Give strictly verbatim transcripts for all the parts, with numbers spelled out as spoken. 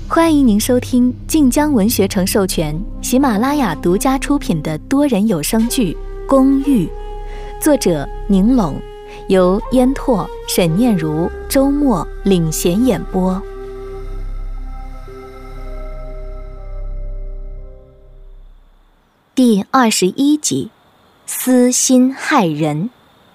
欢迎您收听晋江文学城授权、喜马拉雅独家出品的多人有声剧《公寓》，作者宁拢，由烟拓、沈念如、周末领衔演播。第二十一集，私心害人。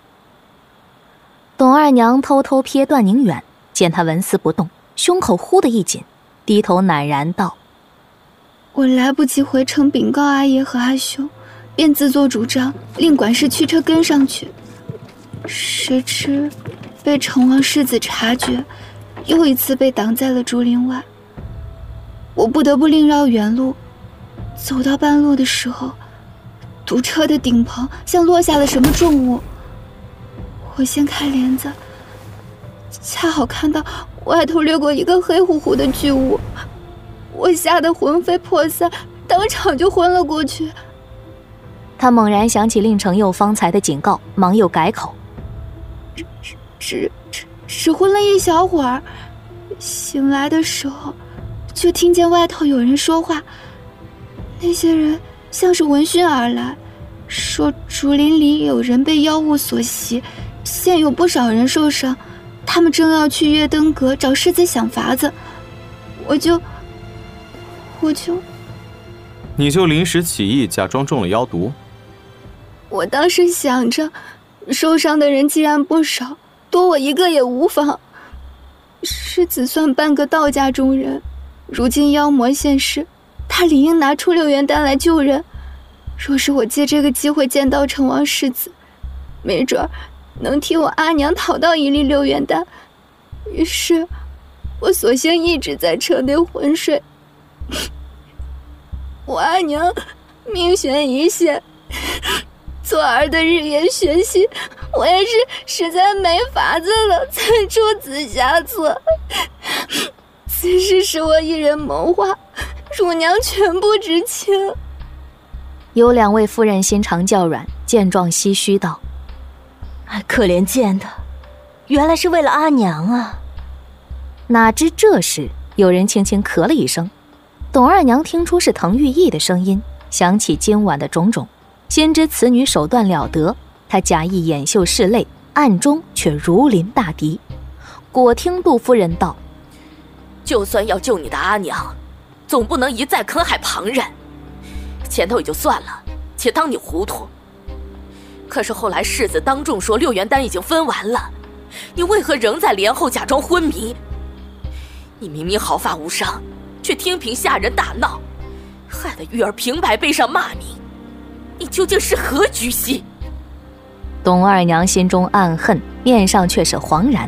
董二娘偷偷瞥段宁远，见他纹丝不动，胸口忽的一紧，低头赧然道： 我来不及回城禀告阿爷和阿兄，便自作主张令管事驱车跟上去，谁知被成王世子察觉，又一次被挡在了竹林外。我不得不另绕原路，走到半路的时候，堵车的顶棚像落下了什么重物。我掀开帘子，恰好看到外头掠过一个黑乎乎的巨物，我吓得魂飞魄散，当场就昏了过去。 他猛然想起令程佑方才的警告，忙又改口： 只只只只昏了一小会儿，醒来的时候就听见外头有人说话，那些人像是闻讯而来，说竹林里有人被妖物所袭，现有不少人受伤，他们正要去月登阁找世子想法子。我就我就你就临时起意假装中了妖毒？ 我当时想着，受伤的人既然不少，多我一个也无妨。世子算半个道家中人，如今妖魔现世，他理应拿出六元丹来救人。若是我借这个机会见到成王世子，没准儿能替我阿娘讨到一粒六元丹。于是我索性一直在车内昏睡。我阿娘命悬一线，做儿的日夜学习，我也是实在没法子了，才出此下策。此事是我一人谋划，乳娘全不知情。 有两位夫人心肠较软，见状唏嘘道： 可怜见的，原来是为了阿娘啊。 哪知这时有人轻轻咳了一声，董二娘听出是滕玉意的声音，想起今晚的种种，先知此女手段了得，她假意掩袖拭泪，暗中却如临大敌。果听杜夫人道： 就算要救你的阿娘，总不能一再坑害旁人，前头也就算了，且当你糊涂。可是后来世子当众说六元丹已经分完了，你为何仍在帘后假装昏迷？你明明毫发无伤，却听凭下人大闹，害得玉儿平白背上骂名，你究竟是何居心？ 董二娘心中暗恨，面上却是惶然。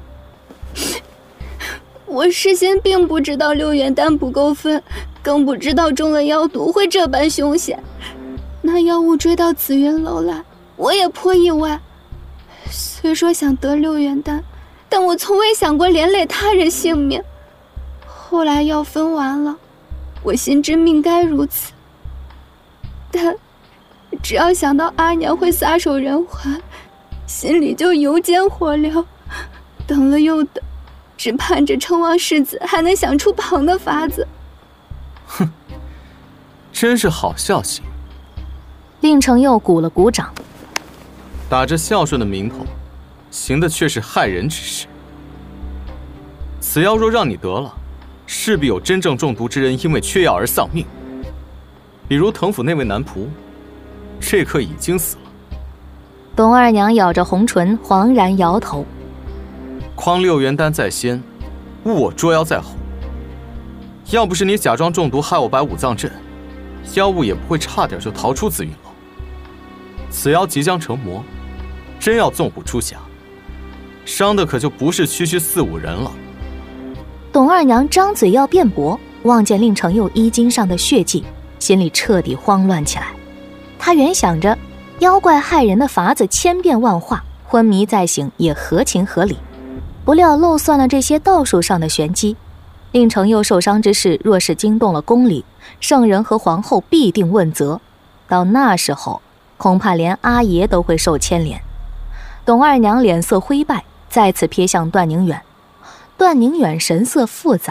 我事先并不知道六元丹不够分，更不知道中了妖毒会这般凶险。那妖物追到紫云楼来，我也颇意外。虽说想得六元丹，但我从未想过连累他人性命。后来药分完了，我心知命该如此，但只要想到阿娘会撒手人寰，心里就油煎火燎。等了又等，只盼着成王世子还能想出旁的法子。 哼，真是好孝心。 令程佑鼓了鼓掌， 打着孝顺的名头，行的却是害人之事。此药若让你得了，势必有真正中毒之人因为缺药而丧命，比如滕府那位男仆，这刻已经死了。 董二娘咬着红唇，惶然摇头。 匡六元丹在先，误我捉妖在后。要不是你假装中毒害我摆五脏阵，妖物也不会差点就逃出紫云楼。此妖即将成魔，真要纵虎出峡，伤的可就不是区区四五人了。 董二娘张嘴要辩驳，望见令程佑衣襟上的血迹，心里彻底慌乱起来。她原想着妖怪害人的法子千变万化，昏迷再醒也合情合理，不料漏算了这些道术上的玄机。令程佑受伤之事若是惊动了宫里，圣人和皇后必定问责，到那时候恐怕连阿爷都会受牵连。董二娘脸色灰败，再次瞥向段宁远。段宁远神色复杂，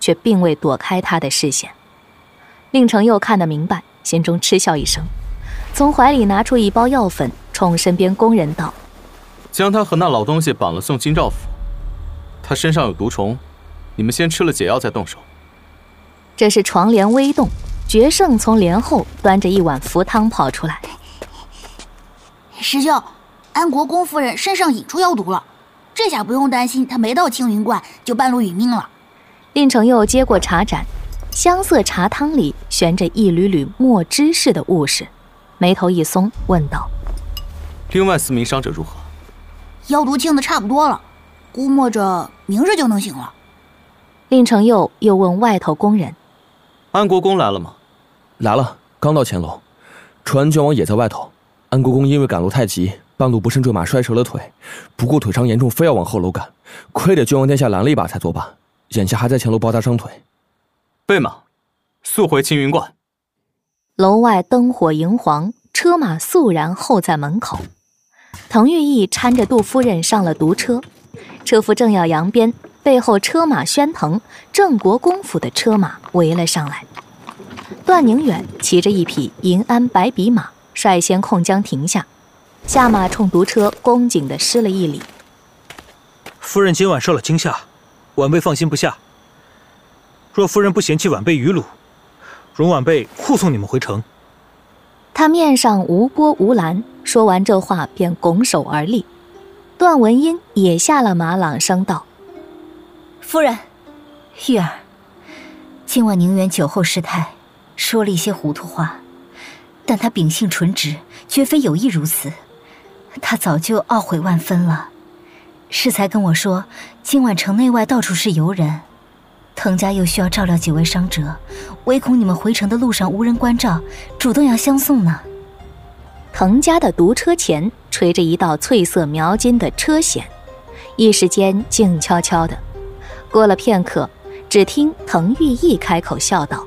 却并未躲开他的视线。令程佑看得明白，心中嗤笑一声，从怀里拿出一包药粉，冲身边工人道： 将他和那老东西绑了送京兆府，他身上有毒虫，你们先吃了解药再动手。 这时床帘微动，决胜从帘后端着一碗符汤跑出来。 师兄，安国公夫人身上引出药毒了，这下不用担心她没到青云观就半路殒命了。 令程佑接过茶盏，香色茶汤里悬着一缕缕墨汁似的物事，眉头一松，问道： 另外四名伤者如何？ 药毒清的差不多了，估摸着明日就能醒了。 令程佑又问外头工人： 安国公来了吗？ 来了，刚到前楼，传郡王也在外头。安国公因为赶路太急，半路不慎坠马摔折了腿，不顾腿伤严重，非要往后楼赶，亏得郡王殿下拦了一把才作罢，眼下还在前楼包扎伤腿。 备马，速回青云观。 楼外灯火荧黄，车马肃然候在门口。滕玉义搀着杜夫人上了毒车，车夫正要扬鞭，背后车马喧腾，郑国公府的车马围了上来。段宁远骑着一匹银鞍白比马，率先控缰停下，下马冲毒车恭敬地施了一礼： 夫人今晚受了惊吓，晚辈放心不下。若夫人不嫌弃晚辈愚鲁，容晚辈护送你们回城。 他面上无波无澜，说完这话便拱手而立。段文音也下了马，朗声道： 夫人，玉儿，今晚宁远酒后失态，说了一些糊涂话，但他秉性纯直，绝非有意如此。他早就懊悔万分了，适才跟我说，今晚城内外到处是游人，滕家又需要照料几位伤者，唯恐你们回城的路上无人关照，主动要相送呢。 滕家的毒车前垂着一道翠色描金的车衔，一时间静悄悄的。过了片刻，只听滕玉义开口笑道：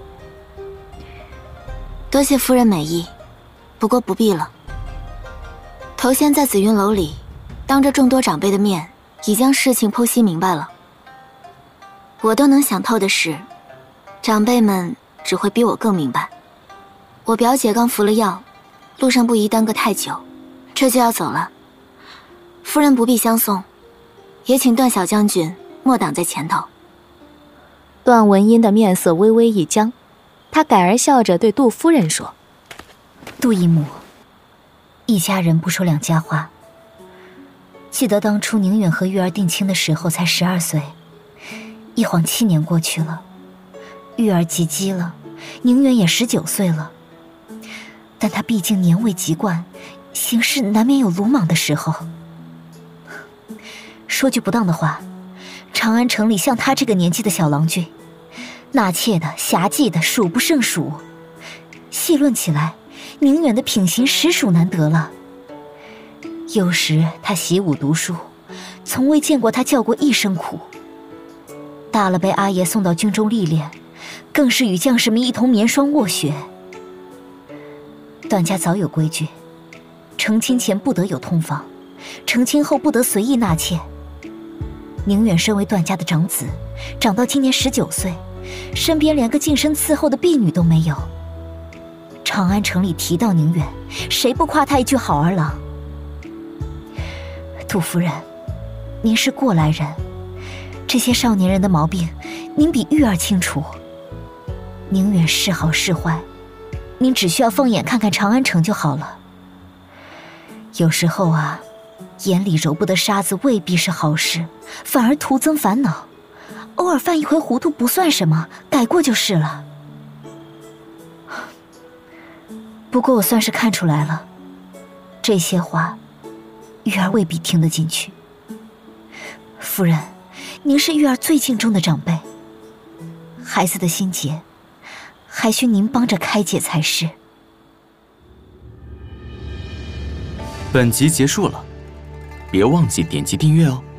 多谢夫人美意，不过不必了。头先在紫云楼里，当着众多长辈的面，已将事情剖析明白了。我都能想透的事，长辈们只会比我更明白。我表姐刚服了药，路上不宜耽搁太久，这就要走了。夫人不必相送，也请段小将军莫挡在前头。 段文音的面色微微一僵，他改而笑着对杜夫人说： 杜姨母，一家人不说两家话。记得当初宁远和玉儿定亲的时候才十二岁，一晃七年过去了，玉儿及笄了，宁远也十九岁了。但他毕竟年未及冠，行事难免有鲁莽的时候。说句不当的话，长安城里像他这个年纪的小郎君，纳妾的、侠妓的数不胜数。细论起来，宁远的品行实属难得了。有时他习武读书，从未见过他叫过一声苦。大了被阿爷送到军中历练，更是与将士们一同棉霜卧雪。段家早有规矩，成亲前不得有通房，成亲后不得随意纳妾。宁远身为段家的长子，长到今年十九岁，身边连个近身伺候的婢女都没有。长安城里提到宁远，谁不夸他一句好儿郎？杜夫人，您是过来人，这些少年人的毛病，您比玉儿清楚。宁远是好是坏，您只需要放眼看看长安城就好了。有时候啊，眼里揉不得沙子未必是好事，反而徒增烦恼。偶尔犯一回糊涂不算什么，改过就是了。不过我算是看出来了，这些话玉儿未必听得进去。夫人，您是玉儿最敬重的长辈，孩子的心结还需您帮着开解才是。 本集结束了，别忘记点击订阅哦。